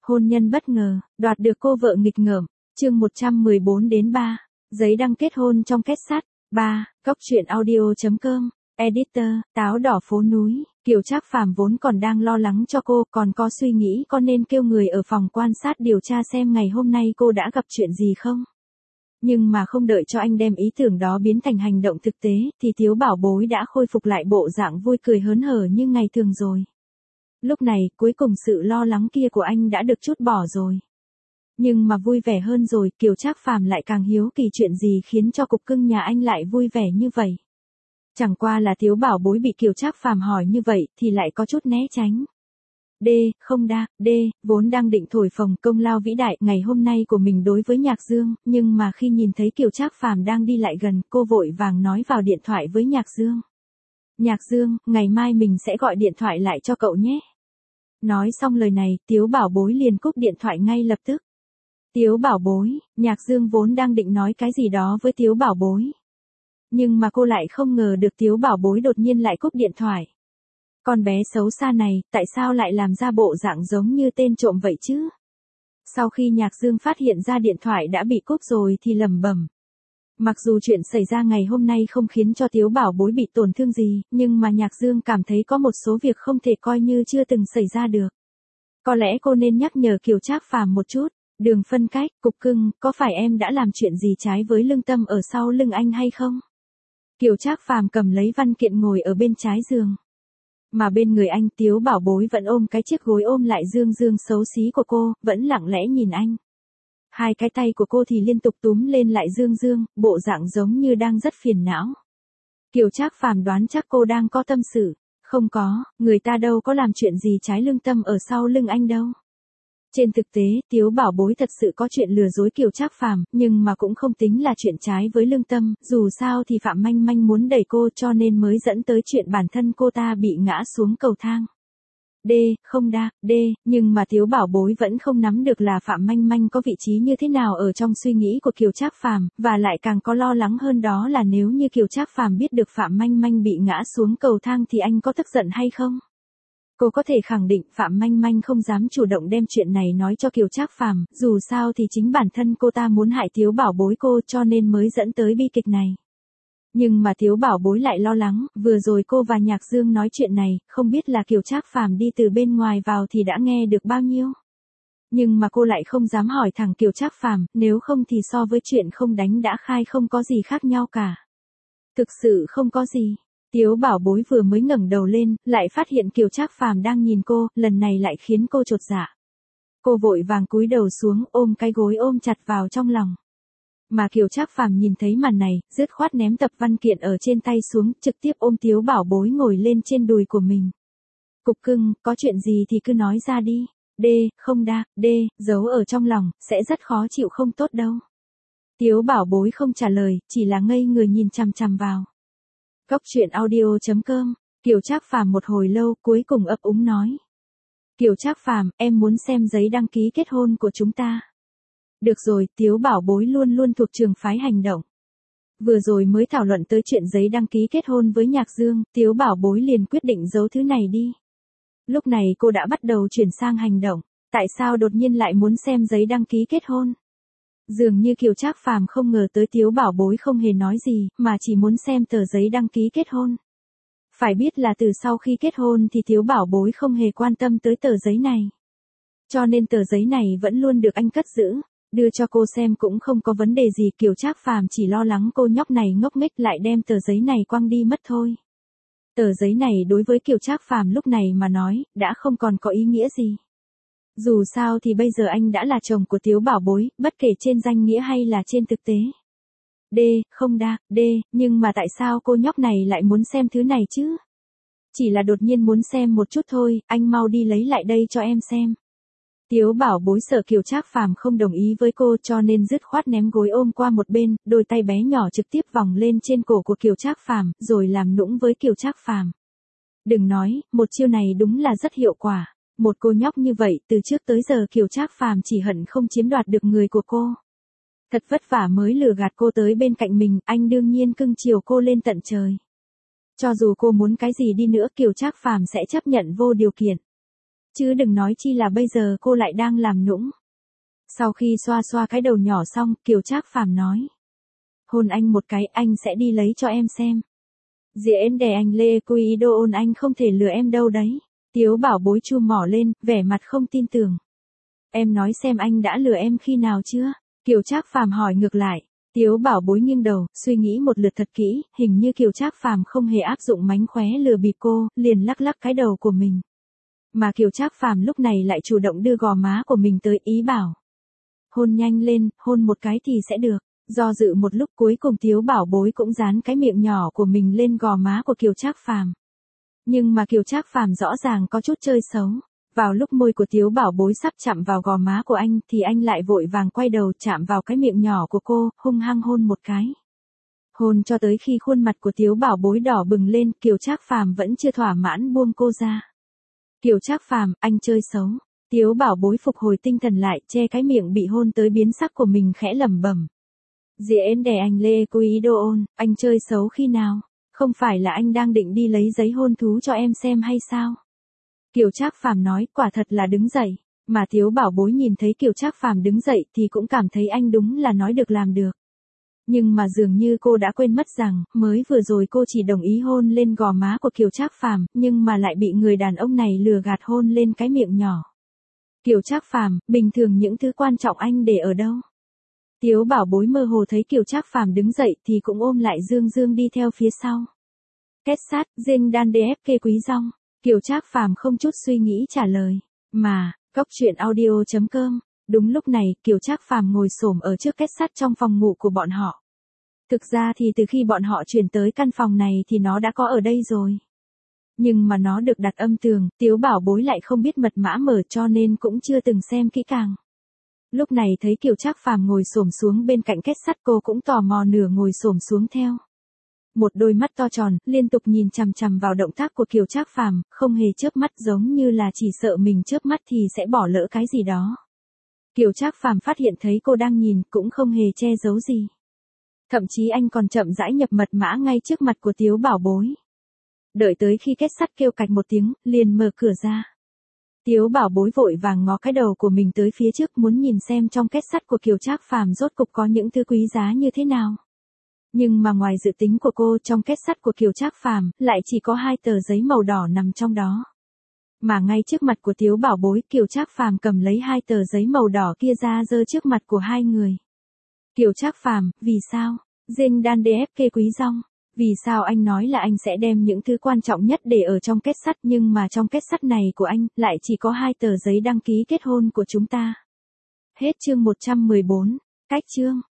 Hôn nhân bất ngờ, đoạt được cô vợ nghịch ngợm. Chương 114-3. Giấy đăng kết hôn trong kết sắt. 3. Góc truyện audio.com. Editor, táo đỏ phố núi. Kiều Trác Phàm vốn còn đang lo lắng cho cô, còn có suy nghĩ có nên kêu người ở phòng quan sát điều tra xem ngày hôm nay cô đã gặp chuyện gì không. Nhưng mà không đợi cho anh đem ý tưởng đó biến thành hành động thực tế, thì Tiếu Bảo Bối đã khôi phục lại bộ dạng vui cười hớn hở như ngày thường rồi. Lúc này, cuối cùng sự lo lắng kia của anh đã được trút bỏ rồi. Nhưng mà vui vẻ hơn rồi, Kiều Trác Phàm lại càng hiếu kỳ chuyện gì khiến cho cục cưng nhà anh lại vui vẻ như vậy. Chẳng qua là Tiếu Bảo Bối bị Kiều Trác Phàm hỏi như vậy thì lại có chút né tránh. Vốn đang định thổi phồng công lao vĩ đại ngày hôm nay của mình đối với Nhạc Dương, nhưng mà khi nhìn thấy Kiều Trác Phàm đang đi lại gần, cô vội vàng nói vào điện thoại với Nhạc Dương. Nhạc Dương, ngày mai mình sẽ gọi điện thoại lại cho cậu nhé. Nói xong lời này, Tiếu Bảo Bối liền cúp điện thoại ngay lập tức. Tiếu Bảo Bối, Nhạc Dương vốn đang định nói cái gì đó với Tiếu Bảo Bối. Nhưng mà cô lại không ngờ được Tiếu Bảo Bối đột nhiên lại cúp điện thoại. Con bé xấu xa này, tại sao lại làm ra bộ dạng giống như tên trộm vậy chứ? Sau khi Nhạc Dương phát hiện ra điện thoại đã bị cúp rồi thì lẩm bẩm. Mặc dù chuyện xảy ra ngày hôm nay không khiến cho Tiếu Bảo Bối bị tổn thương gì, nhưng mà Nhạc Dương cảm thấy có một số việc không thể coi như chưa từng xảy ra được. Có lẽ cô nên nhắc nhở Kiều Trác Phàm một chút. Đường phân cách, cục cưng, có phải em đã làm chuyện gì trái với lương tâm ở sau lưng anh hay không? Kiều Trác Phàm cầm lấy văn kiện ngồi ở bên trái giường. Mà bên người anh, Tiếu Bảo Bối vẫn ôm cái chiếc gối ôm lại dương dương xấu xí của cô, vẫn lặng lẽ nhìn anh. Hai cái tay của cô thì liên tục túm lên lại dương dương, bộ dạng giống như đang rất phiền não. Kiều Trác Phàm đoán chắc cô đang có tâm sự. Không có, người ta đâu có làm chuyện gì trái lương tâm ở sau lưng anh đâu. Trên thực tế, Tiếu Bảo Bối thật sự có chuyện lừa dối Kiều Trác Phàm, nhưng mà cũng không tính là chuyện trái với lương tâm, dù sao thì Phạm Manh Manh muốn đẩy cô cho nên mới dẫn tới chuyện bản thân cô ta bị ngã xuống cầu thang. Nhưng mà Tiếu Bảo Bối vẫn không nắm được là Phạm Manh Manh có vị trí như thế nào ở trong suy nghĩ của Kiều Trác Phàm, và lại càng có lo lắng hơn đó là nếu như Kiều Trác Phàm biết được Phạm Manh Manh bị ngã xuống cầu thang thì anh có tức giận hay không? Cô có thể khẳng định Phạm Manh Manh không dám chủ động đem chuyện này nói cho Kiều Trác Phàm, dù sao thì chính bản thân cô ta muốn hại Tiếu Bảo Bối cô cho nên mới dẫn tới bi kịch này. Nhưng mà Tiếu Bảo Bối lại lo lắng, vừa rồi cô và Nhạc Dương nói chuyện này, không biết là Kiều Trác Phàm đi từ bên ngoài vào thì đã nghe được bao nhiêu. Nhưng mà cô lại không dám hỏi thẳng Kiều Trác Phàm, nếu không thì so với chuyện không đánh đã khai không có gì khác nhau cả. Thực sự không có gì. Tiếu Bảo Bối vừa mới ngẩng đầu lên, lại phát hiện Kiều Trác Phàm đang nhìn cô, lần này lại khiến cô chột dạ. Cô vội vàng cúi đầu xuống, ôm cái gối ôm chặt vào trong lòng. Mà Kiều Trác Phàm nhìn thấy màn này, dứt khoát ném tập văn kiện ở trên tay xuống, trực tiếp ôm Tiếu Bảo Bối ngồi lên trên đùi của mình. Cục cưng, có chuyện gì thì cứ nói ra đi. Giấu ở trong lòng, sẽ rất khó chịu không tốt đâu. Tiếu Bảo Bối không trả lời, chỉ là ngây người nhìn chằm chằm vào. Góc truyện audio.com. Kiều Trác Phàm một hồi lâu cuối cùng ấp úng nói. Kiều Trác Phàm, em muốn xem giấy đăng ký kết hôn của chúng ta. Được rồi, Tiếu Bảo Bối luôn luôn thuộc trường phái hành động. Vừa rồi mới thảo luận tới chuyện giấy đăng ký kết hôn với Nhạc Dương, Tiếu Bảo Bối liền quyết định giấu thứ này đi. Lúc này cô đã bắt đầu chuyển sang hành động. Tại sao đột nhiên lại muốn xem giấy đăng ký kết hôn? Dường như Kiều Trác Phàm không ngờ tới Tiếu Bảo Bối không hề nói gì, mà chỉ muốn xem tờ giấy đăng ký kết hôn. Phải biết là từ sau khi kết hôn thì Tiếu Bảo Bối không hề quan tâm tới tờ giấy này. Cho nên tờ giấy này vẫn luôn được anh cất giữ, đưa cho cô xem cũng không có vấn đề gì. Kiều Trác Phàm chỉ lo lắng cô nhóc này ngốc nghếch lại đem tờ giấy này quăng đi mất thôi. Tờ giấy này đối với Kiều Trác Phàm lúc này mà nói, đã không còn có ý nghĩa gì. Dù sao thì bây giờ anh đã là chồng của Tiếu Bảo Bối, bất kể trên danh nghĩa hay là trên thực tế. Nhưng mà tại sao cô nhóc này lại muốn xem thứ này chứ? Chỉ là đột nhiên muốn xem một chút thôi, anh mau đi lấy lại đây cho em xem. Tiếu Bảo Bối sợ Kiều Trác Phàm không đồng ý với cô cho nên dứt khoát ném gối ôm qua một bên, đôi tay bé nhỏ trực tiếp vòng lên trên cổ của Kiều Trác Phàm, rồi làm nũng với Kiều Trác Phàm. Đừng nói, một chiêu này đúng là rất hiệu quả. Một cô nhóc như vậy, từ trước tới giờ Kiều Trác Phàm chỉ hận không chiếm đoạt được người của cô. Thật vất vả mới lừa gạt cô tới bên cạnh mình, anh đương nhiên cưng chiều cô lên tận trời. Cho dù cô muốn cái gì đi nữa Kiều Trác Phàm sẽ chấp nhận vô điều kiện. Chứ đừng nói chi là bây giờ cô lại đang làm nũng. Sau khi xoa xoa cái đầu nhỏ xong, Kiều Trác Phàm nói. Hôn anh một cái, anh sẽ đi lấy cho em xem. Diễn đè anh Lê Quy Đô ôn anh không thể lừa em đâu đấy. Tiếu Bảo Bối chu mỏ lên, vẻ mặt không tin tưởng. Em nói xem anh đã lừa em khi nào chưa? Kiều Trác Phàm hỏi ngược lại. Tiếu Bảo Bối nghiêng đầu, suy nghĩ một lượt thật kỹ, hình như Kiều Trác Phàm không hề áp dụng mánh khóe lừa bịp cô, liền lắc lắc cái đầu của mình. Mà Kiều Trác Phàm lúc này lại chủ động đưa gò má của mình tới, ý bảo. Hôn nhanh lên, hôn một cái thì sẽ được. Do dự một lúc cuối cùng Tiếu Bảo Bối cũng dán cái miệng nhỏ của mình lên gò má của Kiều Trác Phàm. Nhưng mà Kiều Trác Phàm rõ ràng có chút chơi xấu. Vào lúc môi của Tiếu Bảo Bối sắp chạm vào gò má của anh thì anh lại vội vàng quay đầu chạm vào cái miệng nhỏ của cô, hung hăng hôn một cái. Hôn cho tới khi khuôn mặt của Tiếu Bảo Bối đỏ bừng lên, Kiều Trác Phàm vẫn chưa thỏa mãn buông cô ra. Kiều Trác Phàm, anh chơi xấu. Tiếu Bảo Bối phục hồi tinh thần lại, che cái miệng bị hôn tới biến sắc của mình khẽ lẩm bẩm. Diễn đè anh Lê Quy Đô ôn, anh chơi xấu khi nào? Không phải là anh đang định đi lấy giấy hôn thú cho em xem hay sao? Kiều Trác Phàm nói, quả thật là đứng dậy. Mà Tiếu Bảo Bối nhìn thấy Kiều Trác Phàm đứng dậy thì cũng cảm thấy anh đúng là nói được làm được. Nhưng mà dường như cô đã quên mất rằng, mới vừa rồi cô chỉ đồng ý hôn lên gò má của Kiều Trác Phàm, nhưng mà lại bị người đàn ông này lừa gạt hôn lên cái miệng nhỏ. Kiều Trác Phàm, bình thường những thứ quan trọng anh để ở đâu? Tiếu Bảo Bối mơ hồ thấy Kiều Trác Phàm đứng dậy thì cũng ôm lại Dương Dương đi theo phía sau. Kết sát, dinh đan DFK Quý Rong. Kiều Trác Phàm không chút suy nghĩ trả lời. Mà, Cốc Truyện Audio.com. Đúng lúc này, Kiều Trác Phàm ngồi xổm ở trước kết sắt trong phòng ngủ của bọn họ. Thực ra thì từ khi bọn họ chuyển tới căn phòng này thì nó đã có ở đây rồi. Nhưng mà nó được đặt âm tường, Tiếu Bảo Bối lại không biết mật mã mở cho nên cũng chưa từng xem kỹ càng. Lúc này thấy Kiều Trác Phàm ngồi xổm xuống bên cạnh kết sắt, cô cũng tò mò nửa ngồi xổm xuống theo. Một đôi mắt to tròn, liên tục nhìn chằm chằm vào động tác của Kiều Trác Phàm, không hề chớp mắt, giống như là chỉ sợ mình chớp mắt thì sẽ bỏ lỡ cái gì đó. Kiều Trác Phàm phát hiện thấy cô đang nhìn, cũng không hề che giấu gì. Thậm chí anh còn chậm rãi nhập mật mã ngay trước mặt của Tiếu Bảo Bối. Đợi tới khi kết sắt kêu cạch một tiếng, liền mở cửa ra. Tiếu Bảo Bối vội vàng ngó cái đầu của mình tới phía trước, muốn nhìn xem trong kết sắt của Kiều Trác Phàm rốt cục có những thứ quý giá như thế nào. Nhưng mà ngoài dự tính của cô, trong kết sắt của Kiều Trác Phàm lại chỉ có 2 tờ giấy màu đỏ nằm trong đó. Mà ngay trước mặt của Tiếu Bảo Bối, Kiều Trác Phàm cầm lấy 2 tờ giấy màu đỏ kia ra giơ trước mặt của hai người. Kiều Trác Phàm, vì sao? Dinh đan DFK Quý Rong. Vì sao anh nói là anh sẽ đem những thứ quan trọng nhất để ở trong kết sắt, nhưng mà trong kết sắt này của anh lại chỉ có 2 tờ giấy đăng ký kết hôn của chúng ta. Hết chương 114. Cách chương